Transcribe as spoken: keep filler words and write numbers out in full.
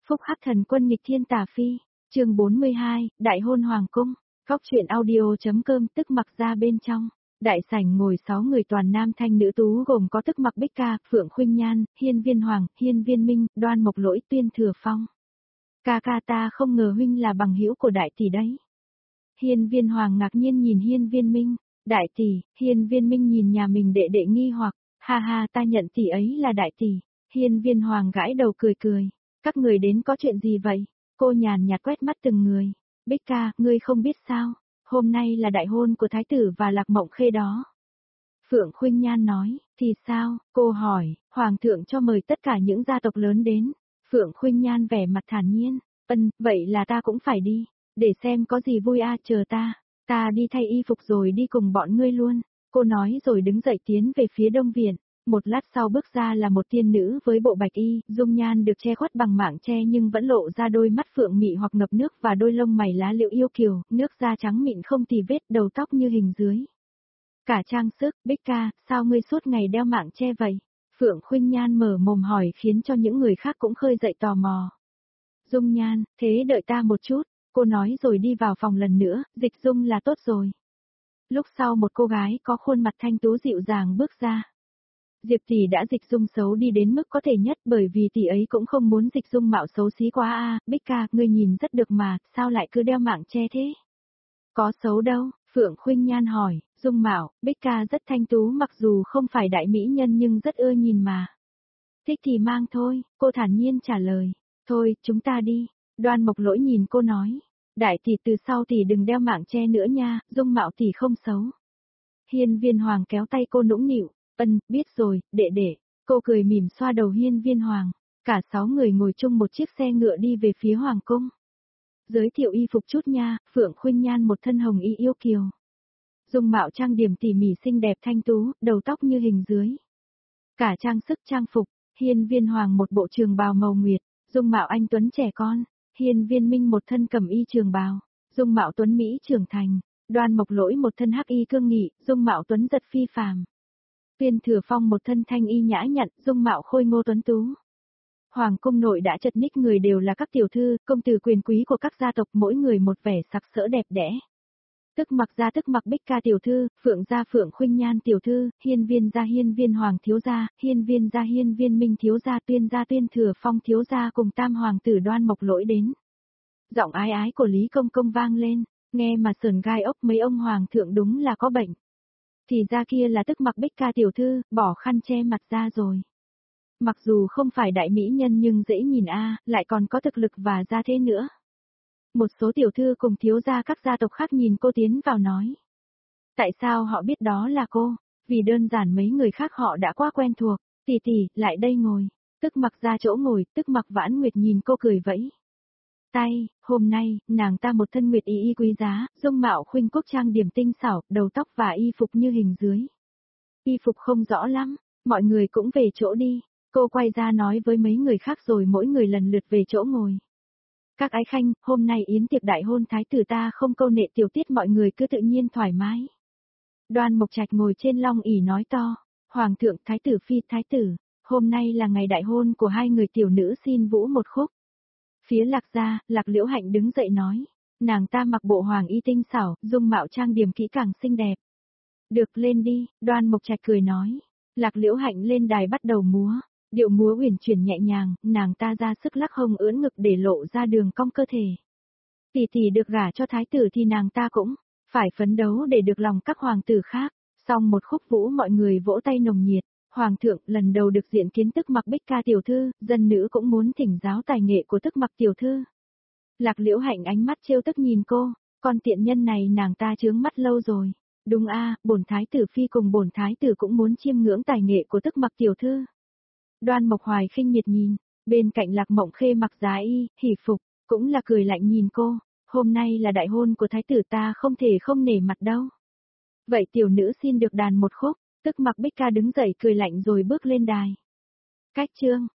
Phúc Hắc Thần Quân nghịch thiên tà phi, chương bốn mươi hai, Đại hôn hoàng cung, Góc truyện audio.com tức mặc ra bên trong. Đại sảnh ngồi sáu người toàn nam thanh nữ tú gồm có tức mặc Bích Ca, Phượng Khuynh Nhan, Hiên Viên Hoàng, Hiên Viên Minh, Đoan Mộc Lỗi, Tuyên Thừa Phong. Ca ca ta không ngờ huynh là bằng hữu của đại tỷ đấy. Hiên Viên Hoàng ngạc nhiên nhìn Hiên Viên Minh, đại tỷ. Hiên Viên Minh nhìn nhà mình đệ đệ nghi hoặc, ha ha, ta nhận tỷ ấy là đại tỷ. Hiên Viên Hoàng gãi đầu cười cười, các người đến có chuyện gì vậy? Cô nhàn nhạt quét mắt từng người. Bích Ca, ngươi không biết sao, hôm nay là đại hôn của thái tử và Lạc Mộng Khê đó. Phượng Khuynh Nhan nói, thì sao? Cô hỏi, hoàng thượng cho mời tất cả những gia tộc lớn đến. Phượng Khuynh Nhan vẻ mặt thản nhiên, ân, vậy là ta cũng phải đi, để xem có gì vui a, chờ ta, ta đi thay y phục rồi đi cùng bọn ngươi luôn. Cô nói rồi đứng dậy tiến về phía đông viện. Một lát sau bước ra là một tiên nữ với bộ bạch y, dung nhan được che khuất bằng mảng che nhưng vẫn lộ ra đôi mắt phượng mị hoặc ngập nước và đôi lông mày lá liễu yêu kiều, nước da trắng mịn không tì vết, đầu tóc như hình dưới. Cả trang sức. Bích Ca, sao ngươi suốt ngày đeo mạng che vậy? Phượng Khuynh Nhan mở mồm hỏi khiến cho những người khác cũng khơi dậy tò mò. Dung Nhan, thế đợi ta một chút, cô nói rồi đi vào phòng lần nữa, dịch dung là tốt rồi. Lúc sau một cô gái có khuôn mặt thanh tú dịu dàng bước ra. Diệp tỷ đã dịch dung xấu đi đến mức có thể nhất, bởi vì tỷ ấy cũng không muốn dịch dung mạo xấu xí quá a. À, Bích Ca, ngươi nhìn rất được mà, sao lại cứ đeo mạng che thế? Có xấu đâu? Phượng Khuynh Nhan hỏi. Dung mạo, Bích Ca rất thanh tú, mặc dù không phải đại mỹ nhân nhưng rất ưa nhìn mà. Thích thì mang thôi, cô thản nhiên trả lời. Thôi, chúng ta đi. Đoan Mộc Lỗi nhìn cô nói. Đại tỷ, từ sau tỷ đừng đeo mạng che nữa nha, dung mạo tỷ không xấu. Hiên Viên Hoàng kéo tay cô nũng nịu. Ân, biết rồi, đệ đệ. Cô cười mỉm xoa đầu Hiên Viên Hoàng. Cả sáu người ngồi chung một chiếc xe ngựa đi về phía hoàng cung. Giới thiệu y phục chút nha. Phượng Khuynh Nhan một thân hồng y yêu kiều. Dung mạo trang điểm tỉ mỉ xinh đẹp thanh tú, đầu tóc như hình dưới. Cả trang sức trang phục. Hiên Viên Hoàng một bộ trường bào màu nguyệt, dung mạo anh tuấn trẻ con. Hiên Viên Minh một thân cẩm y trường bào, dung mạo tuấn mỹ trưởng thành. Đoan Mộc Lỗi một thân hắc y cương nghị, dung mạo tuấn giật phi phàm. Tuyên Thừa Phong một thân thanh y nhã nhặn, dung mạo khôi ngô tuấn tú. Hoàng cung nội đã chật ních người đều là các tiểu thư, công tử quyền quý của các gia tộc, mỗi người một vẻ sặc sỡ đẹp đẽ. Tức mặc gia tức mặc Bích Ca tiểu thư, Phượng gia Phượng Khuynh Nhan tiểu thư, Hiên Viên gia Hiên Viên Hoàng thiếu gia, Hiên Viên gia Hiên Viên Minh thiếu gia, Tuyên gia Tuyên Thừa Phong thiếu gia cùng tam hoàng tử Đoan Mộc Lỗi đến. Giọng ái ái của Lý Công Công vang lên, nghe mà sờn gai ốc, mấy ông hoàng thượng đúng là có bệnh. Thì ra kia là tức mặc Bích Ca tiểu thư, bỏ khăn che mặt ra rồi. Mặc dù không phải đại mỹ nhân nhưng dễ nhìn a, lại còn có thực lực và gia thế nữa. Một số tiểu thư cùng thiếu gia các gia tộc khác nhìn cô tiến vào nói. Tại sao họ biết đó là cô? Vì đơn giản mấy người khác họ đã quá quen thuộc. Tỷ tỷ, lại đây ngồi. Tức mặc ra chỗ ngồi, tức mặc Vãn Nguyệt nhìn cô cười vẫy tay. Hôm nay, nàng ta một thân nguyệt y y quý giá, dung mạo khuynh quốc trang điểm tinh xảo, đầu tóc và y phục như hình dưới. Y phục không rõ lắm, mọi người cũng về chỗ đi. Cô quay ra nói với mấy người khác rồi mỗi người lần lượt về chỗ ngồi. Các ái khanh, hôm nay yến tiệc đại hôn thái tử ta không câu nệ tiểu tiết, mọi người cứ tự nhiên thoải mái. Đoan Mộc Trạch ngồi trên long ỷ nói to, hoàng thượng, thái tử phi, thái tử, hôm nay là ngày đại hôn của hai người tiểu nữ, xin vũ một khúc. Phía Lạc gia, Lạc Liễu Hạnh đứng dậy nói, nàng ta mặc bộ hoàng y tinh xảo, dung mạo trang điểm kỹ càng xinh đẹp. Được, lên đi. Đoan Mộc Trạch cười nói. Lạc Liễu Hạnh lên đài bắt đầu múa. Điệu múa uyển chuyển nhẹ nhàng, nàng ta ra sức lắc hông ưỡn ngực để lộ ra đường cong cơ thể. Tỷ tỷ được gả cho thái tử thì nàng ta cũng phải phấn đấu để được lòng các hoàng tử khác. Xong một khúc vũ mọi người vỗ tay nồng nhiệt. Hoàng thượng lần đầu được diện kiến tức mặc Bích Ca tiểu thư, dân nữ cũng muốn thỉnh giáo tài nghệ của tức mặc tiểu thư. Lạc Liễu Hạnh ánh mắt trêu tức nhìn cô, con tiện nhân này nàng ta chướng mắt lâu rồi. Đúng a, bổn thái tử phi cùng bổn thái tử cũng muốn chiêm ngưỡng tài nghệ của tức mặc tiểu thư. Đoan Mộc Hoài khinh miệt nhìn, bên cạnh Lạc Mộng Khê mặc giá y, hỉ phục, cũng là cười lạnh nhìn cô, hôm nay là đại hôn của thái tử ta không thể không nể mặt đâu. Vậy tiểu nữ xin được đàn một khúc, tức mặc Bích Ca đứng dậy cười lạnh rồi bước lên đài. Cách chương.